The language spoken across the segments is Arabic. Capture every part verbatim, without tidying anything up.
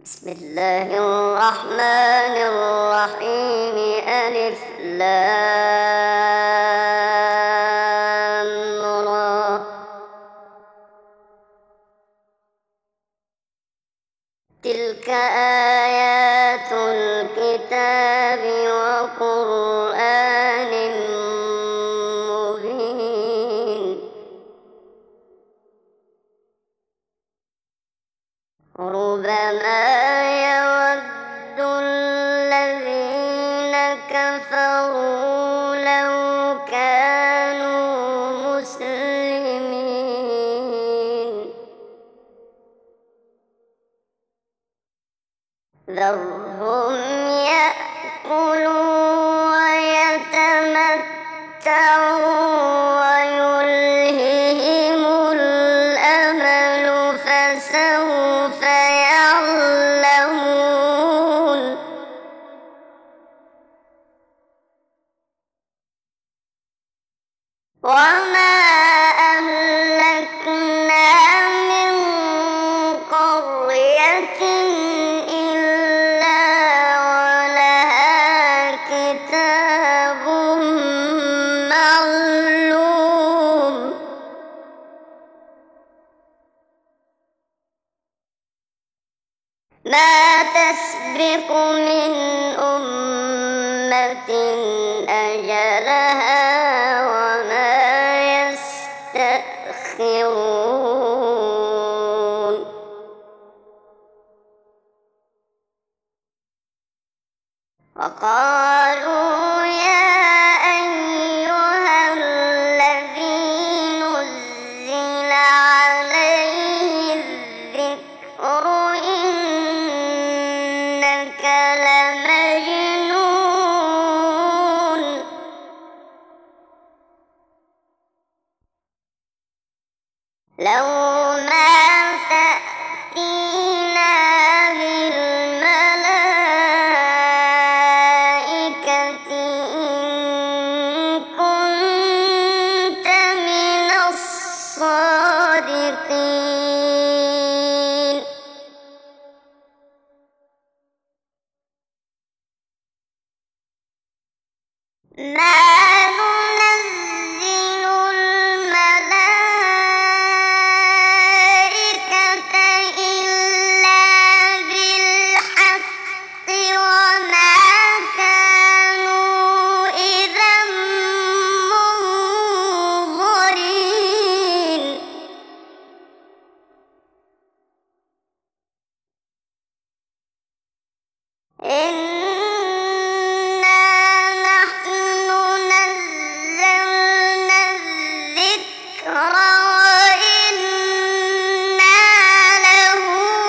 بسم الله الرحمن الرحيم. ألف لام را. تلك آيات الكتاب وقرآن مبين. ربما يود الذين كفروا لو كانوا مسلمين. ذرهم يأكلوا ويتمتعوا ويلههم الأمل فسوف يعلمون. وما أهلكنا من قرية إلا ولها كتاب معلوم. ما تسبق من أمة أجلها وما يستأخرون. وقالوا يا أيها الذي نزل عليه الذكر إنك لمجنون. لو ما تأتينا بالملائكة إن كنت من الصادقين. ما ننزل الملائكة إلا بالحق وما كانوا إذا منظرين. إنا نحن نزلنا الذكر وإنا له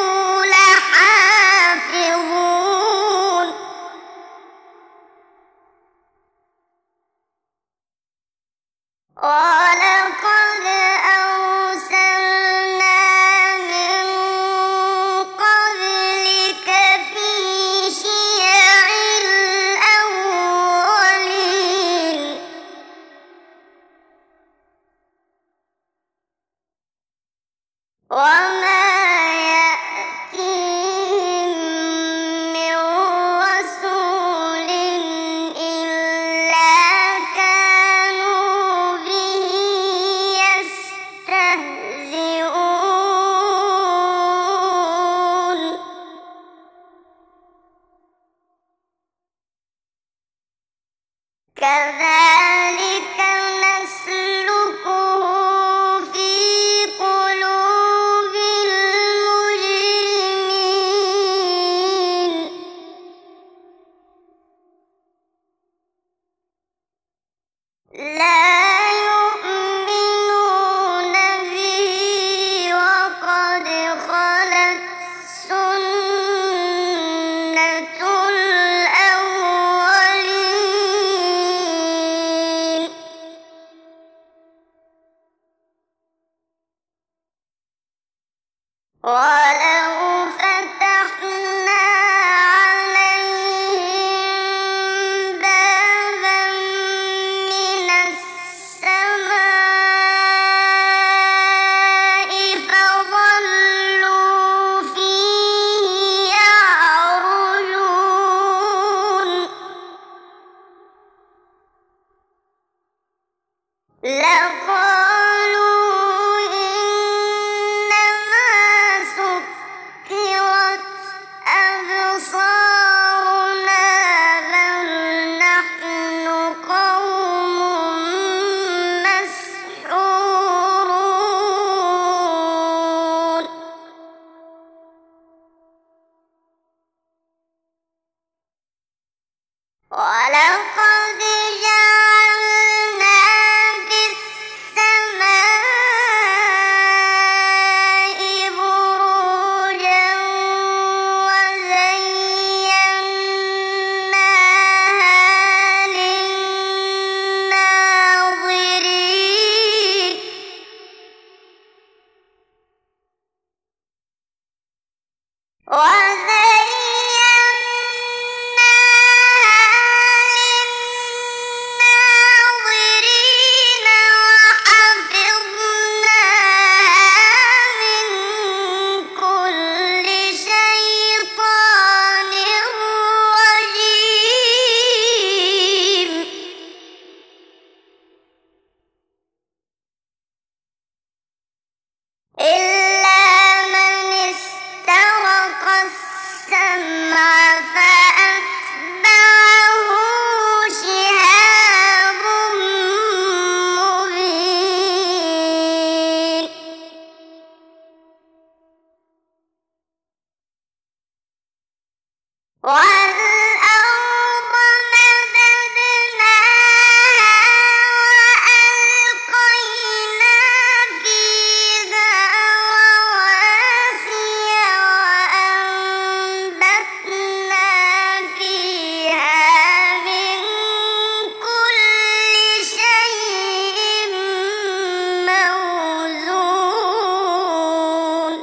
لحافظون. ولقد أرسلنا من قبلك في شيع الأولين. وما يأتيهم من رسول إلا كانوا به يستهزئون. كذلك نسلكه في قلوب المجرمين. لا يؤمنون به وقد خلت سنة الأولين. ولقد جعلنا في السماء بروجا وزيناها للناظرين وزيناها وحفظناها من كل شيطان رجيم إلا من استرق السمع فأتبعه شهاب مبين والأرض مددناها وألقينا فيها رواسي وأنبتنا فيها من كل شيء موزون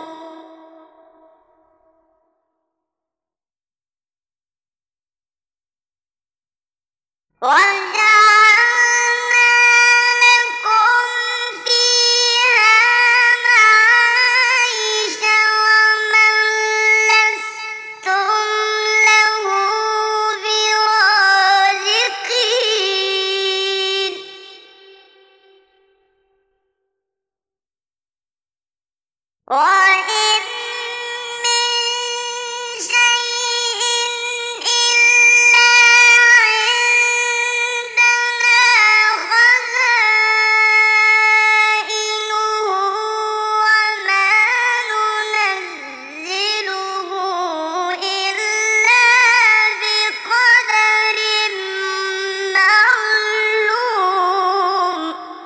وجعلنا لكم فيها معايش ومن لستم له برازقين وإن من شيء إلا عندنا خزائنه وما ننزله إلا بقدر معلوم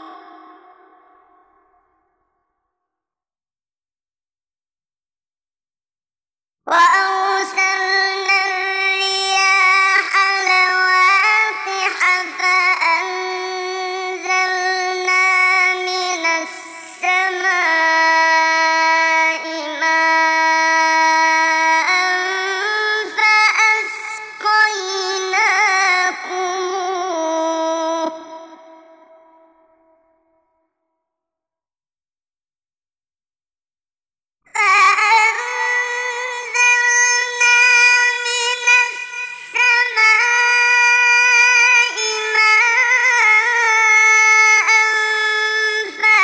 وأرسلنا الرياح لواقح فأنزلنا من السماء ماء فأسقيناكموه فأنزلنا من السماء ماء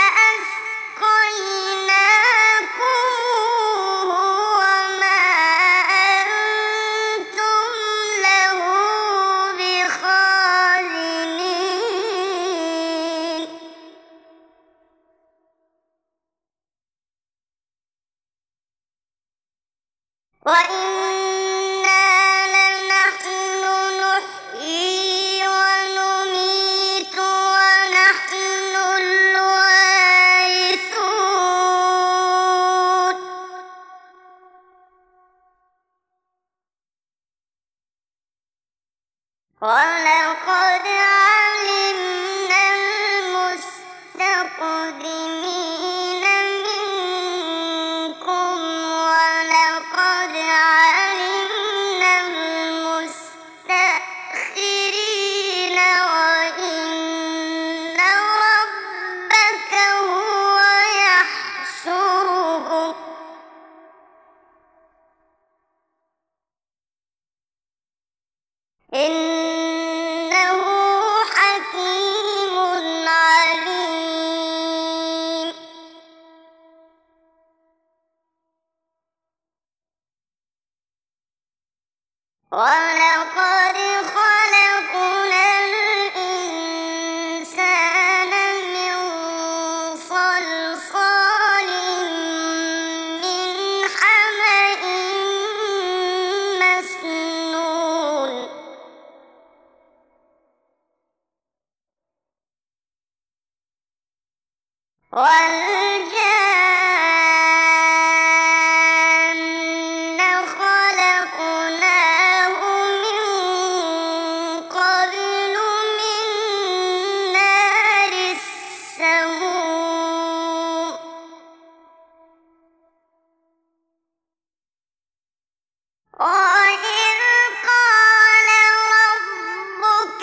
فأسقيناكموه وما أنتم له بخازنين وإنا لنحن نحيي ونميت ونحن الوارثون ولقد علمنا المستقدمين منكم ولقد علمنا المستأخرين وإن ربك هو يحشرهم إنه حكيم عليم ولقد خلقنا الإنسان من صلصال من حمإ مسنون وإذ قال ربك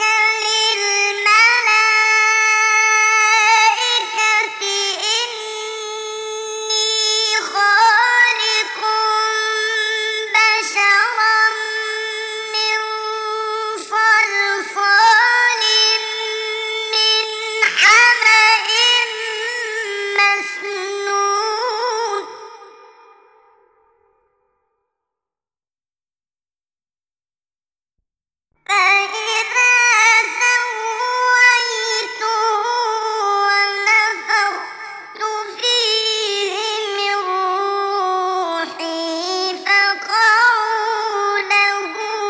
للملائكة إني خالق بشرا من صلصال من حمإ مسنون فإذا سويته ونفخت فيه من روحي فقعوا له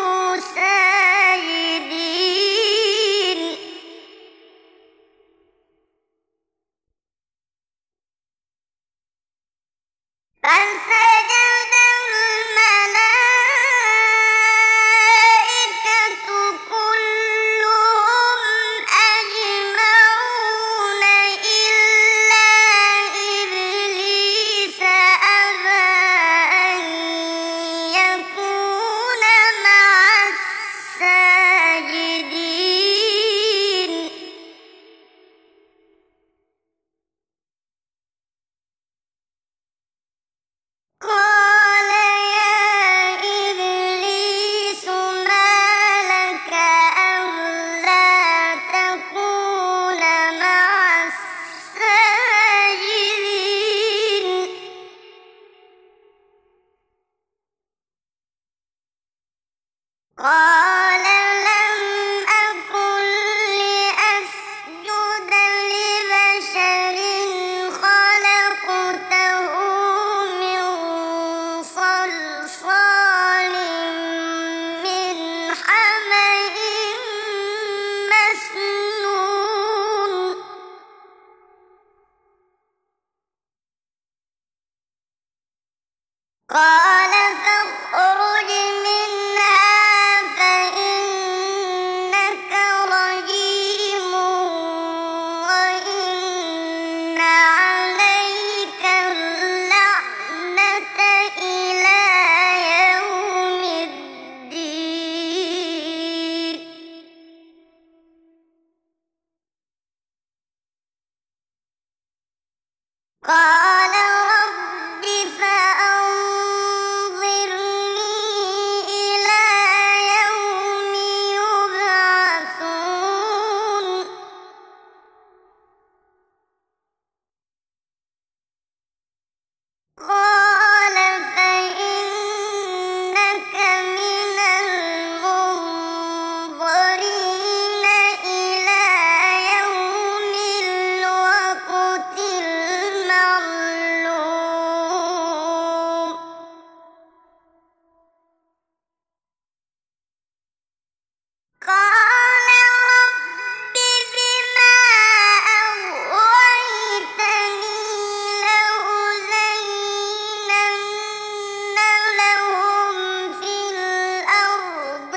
ساجدين فسجد الملائكة كلهم أجمعون إلا إبليس أبى أن يكون مع الساجدين قال يا إبليس ما لك ألا تكون مع الساجدين قال لم أكن لأسجد لبشر خلقته من صلصال من حمإ مسنون قال فاخرج منها فإنك رجيم وإن عليك اللعنة إلى يوم الدين قال رب فأنظرني إلى يوم يبعثون قال فإنك من المنظرين إلى يوم الوقت المعلوم قال رب بما أغويتني لأزينن لهم في الأرض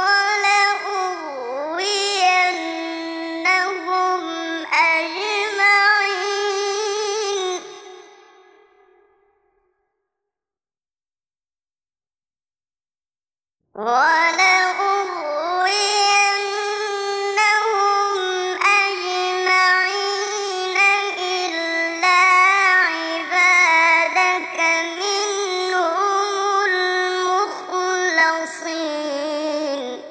ولأغوينهم أجمعين ولأغوينهم أجمعين إلا عبادك منهم المخلصين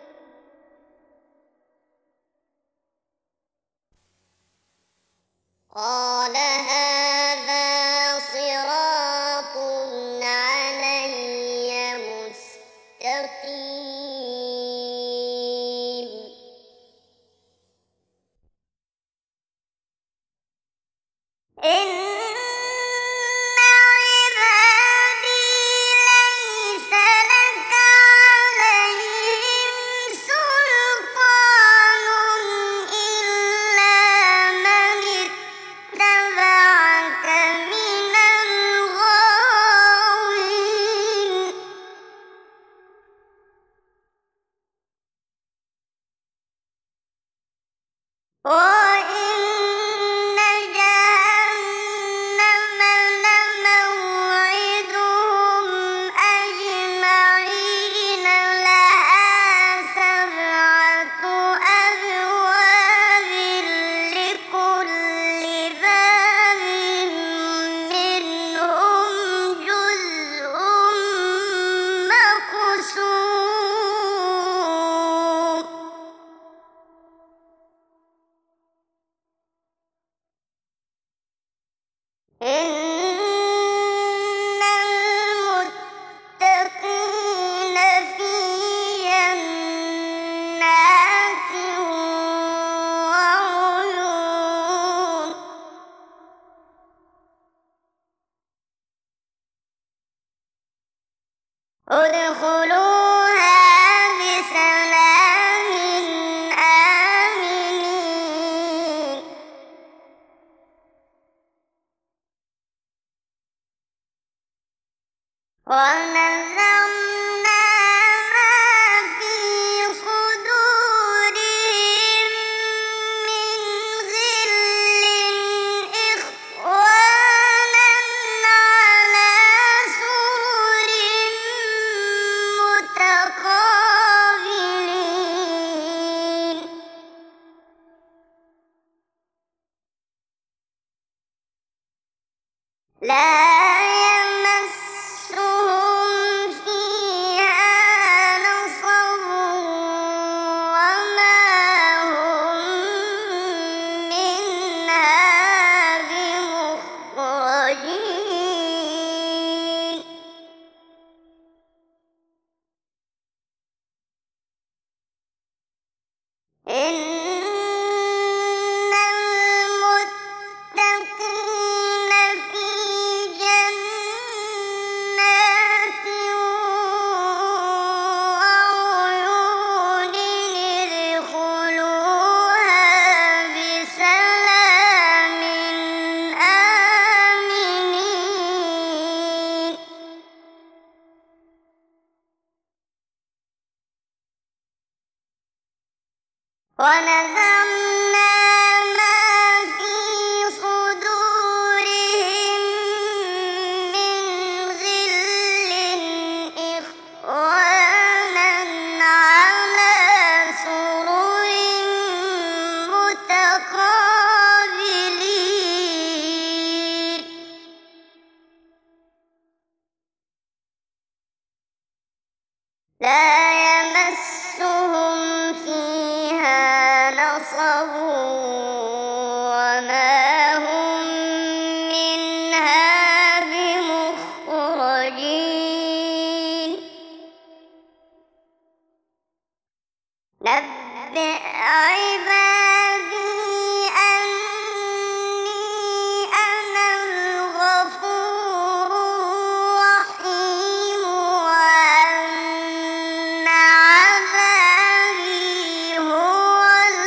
قال هذا صراط علي مستقيم إن عبادي ليس لك عليهم سلطان إلا من اتبعك من الغاوين وإن جهنم لموعدهم أجمعين ادخلوها بسلام آمنين ونزعنا ما في صدورهم من غل إخوانا على سرر متقابلين لا يمسهم فيها نصب وما هم منها بمخرجين إن المتقين في جنات وعيون ادخلوها بسلام آمنين ونزعنا ما في صدورهم من غل إخوانا على سرر متقابلين لا يمسهم فيها نصب وما هم منها بمخرجين نبئ عبادي أني أنا الغفور الرحيم وأن عذابي هو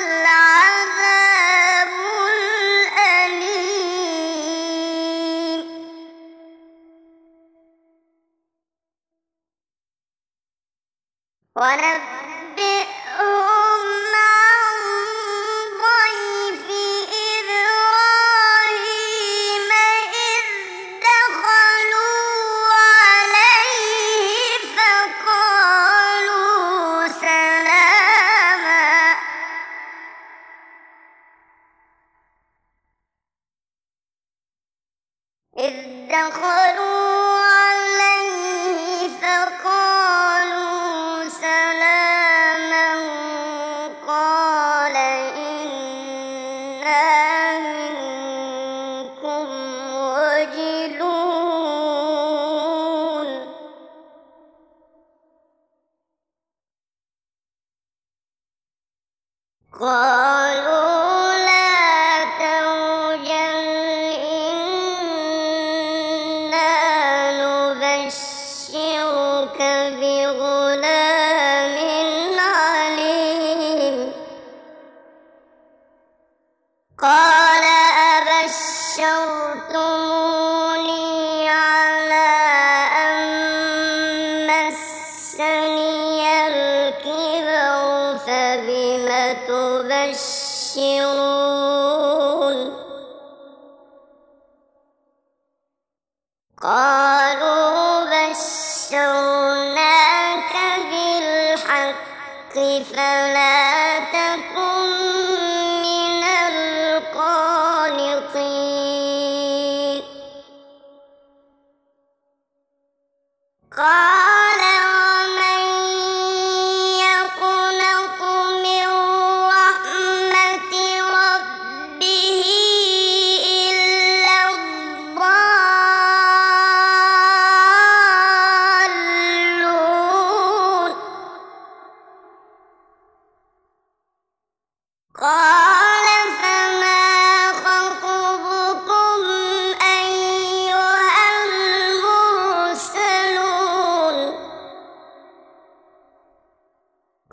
العذاب الأليم ونبئهم عن ضيف إبراهيم إذ دخلوا عليه فقالوا سلاما إذ دخلوا عليه فقالوا سلاما قال إنا منكم وجلون قالوا لا توجل إنا نبشرك بغلام عليم قال أبشرتموني على أن مسني الكبر فبم تبشرون قالوا بشرناك بالحق فلا تكن من القانطين قال ومن يقنط من رحمة ربه إلا الضالون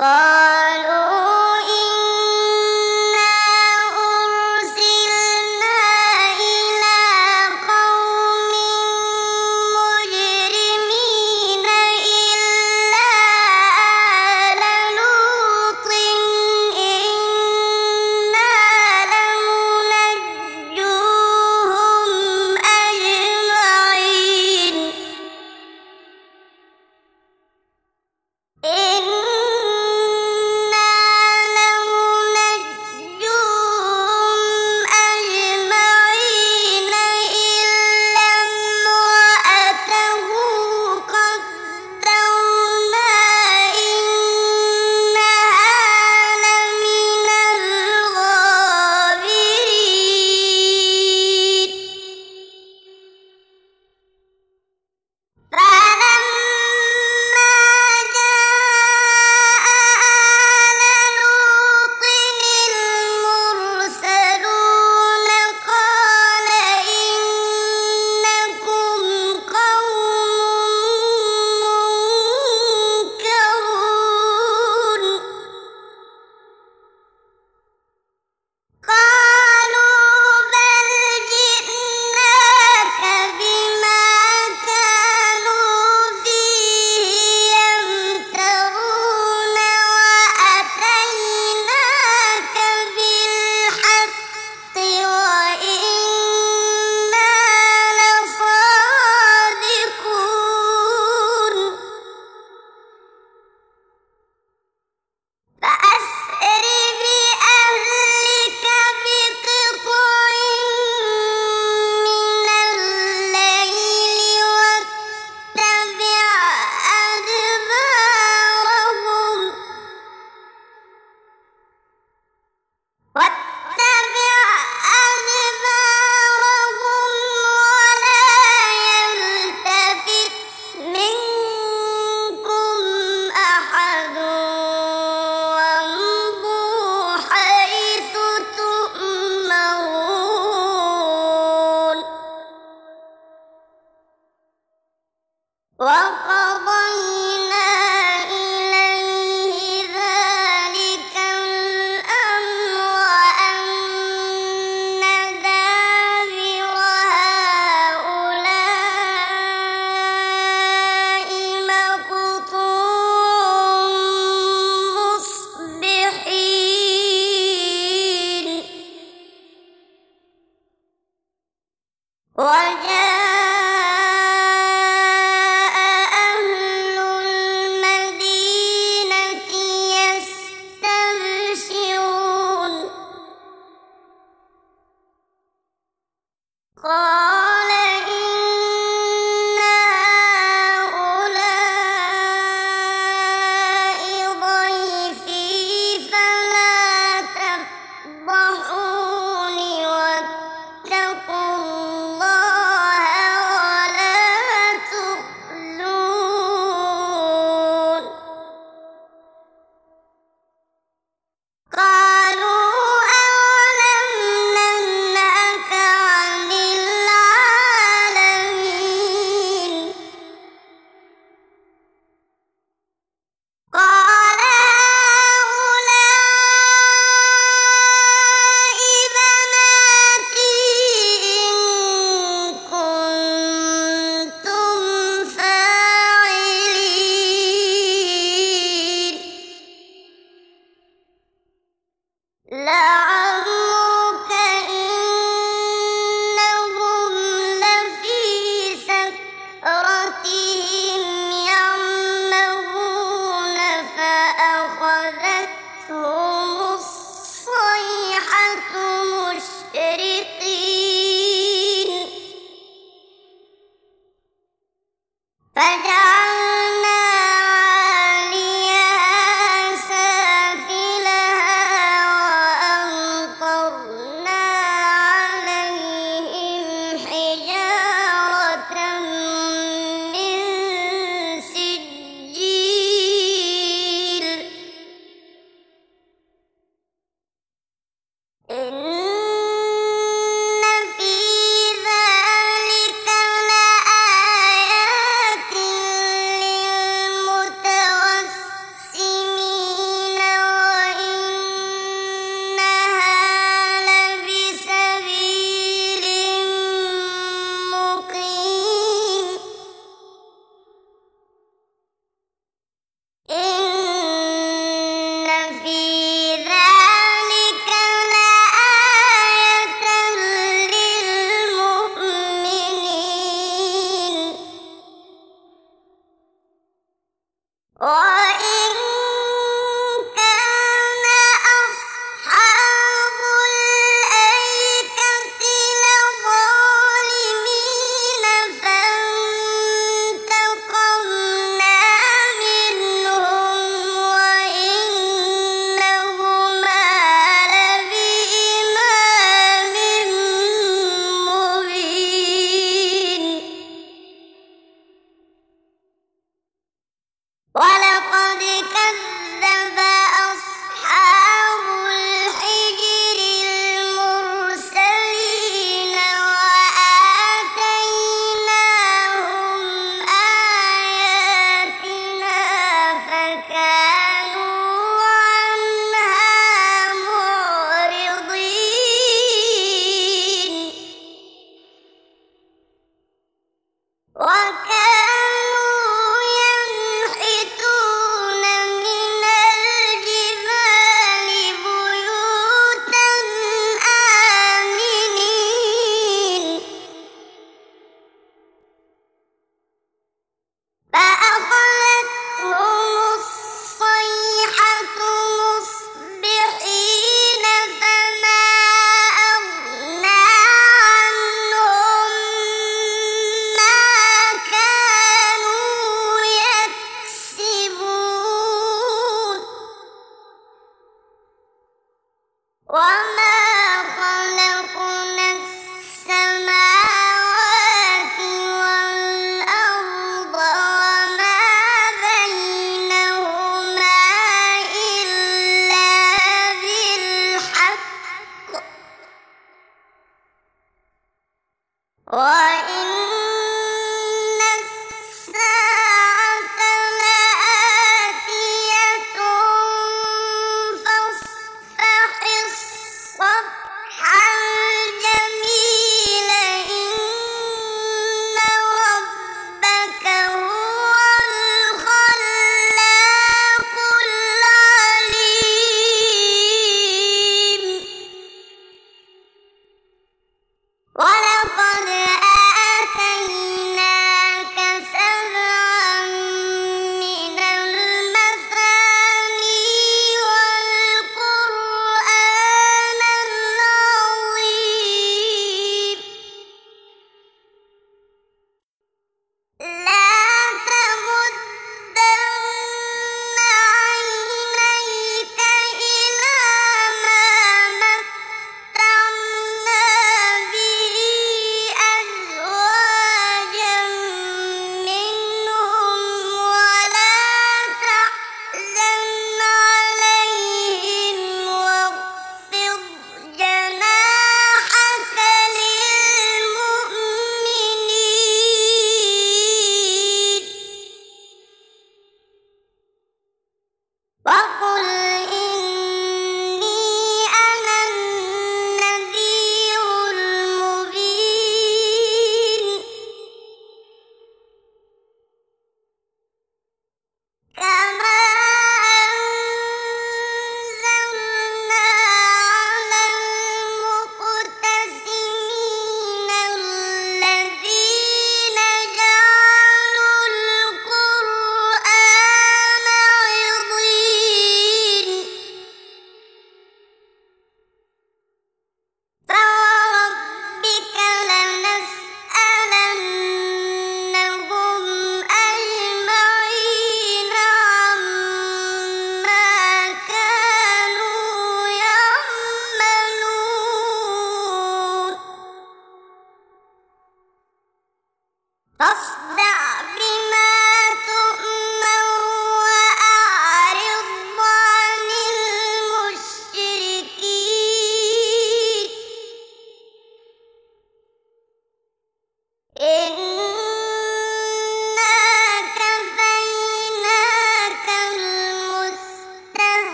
قالوا إنا أرسلنا إلى قوم مجرمين إلا آل لوط إنا لمنجوهم أجمعين إن وإن كان أصحاب الأيكة لظالمين فانتقمنا منهم وإنهما لبإمام مبين ولقد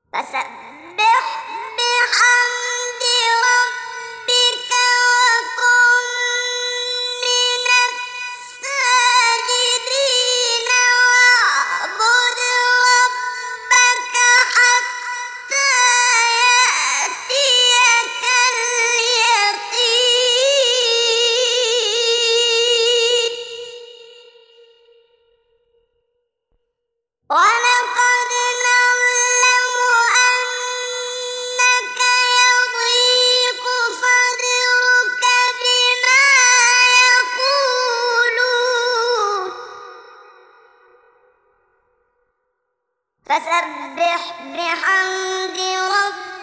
فسبح بحمد ربك وكن من الساجدين واعبد ربك حتى يأتيك اليقين ولقد نعلم أنك يضيق صدرك بما يقولون فسبح بحمد ربك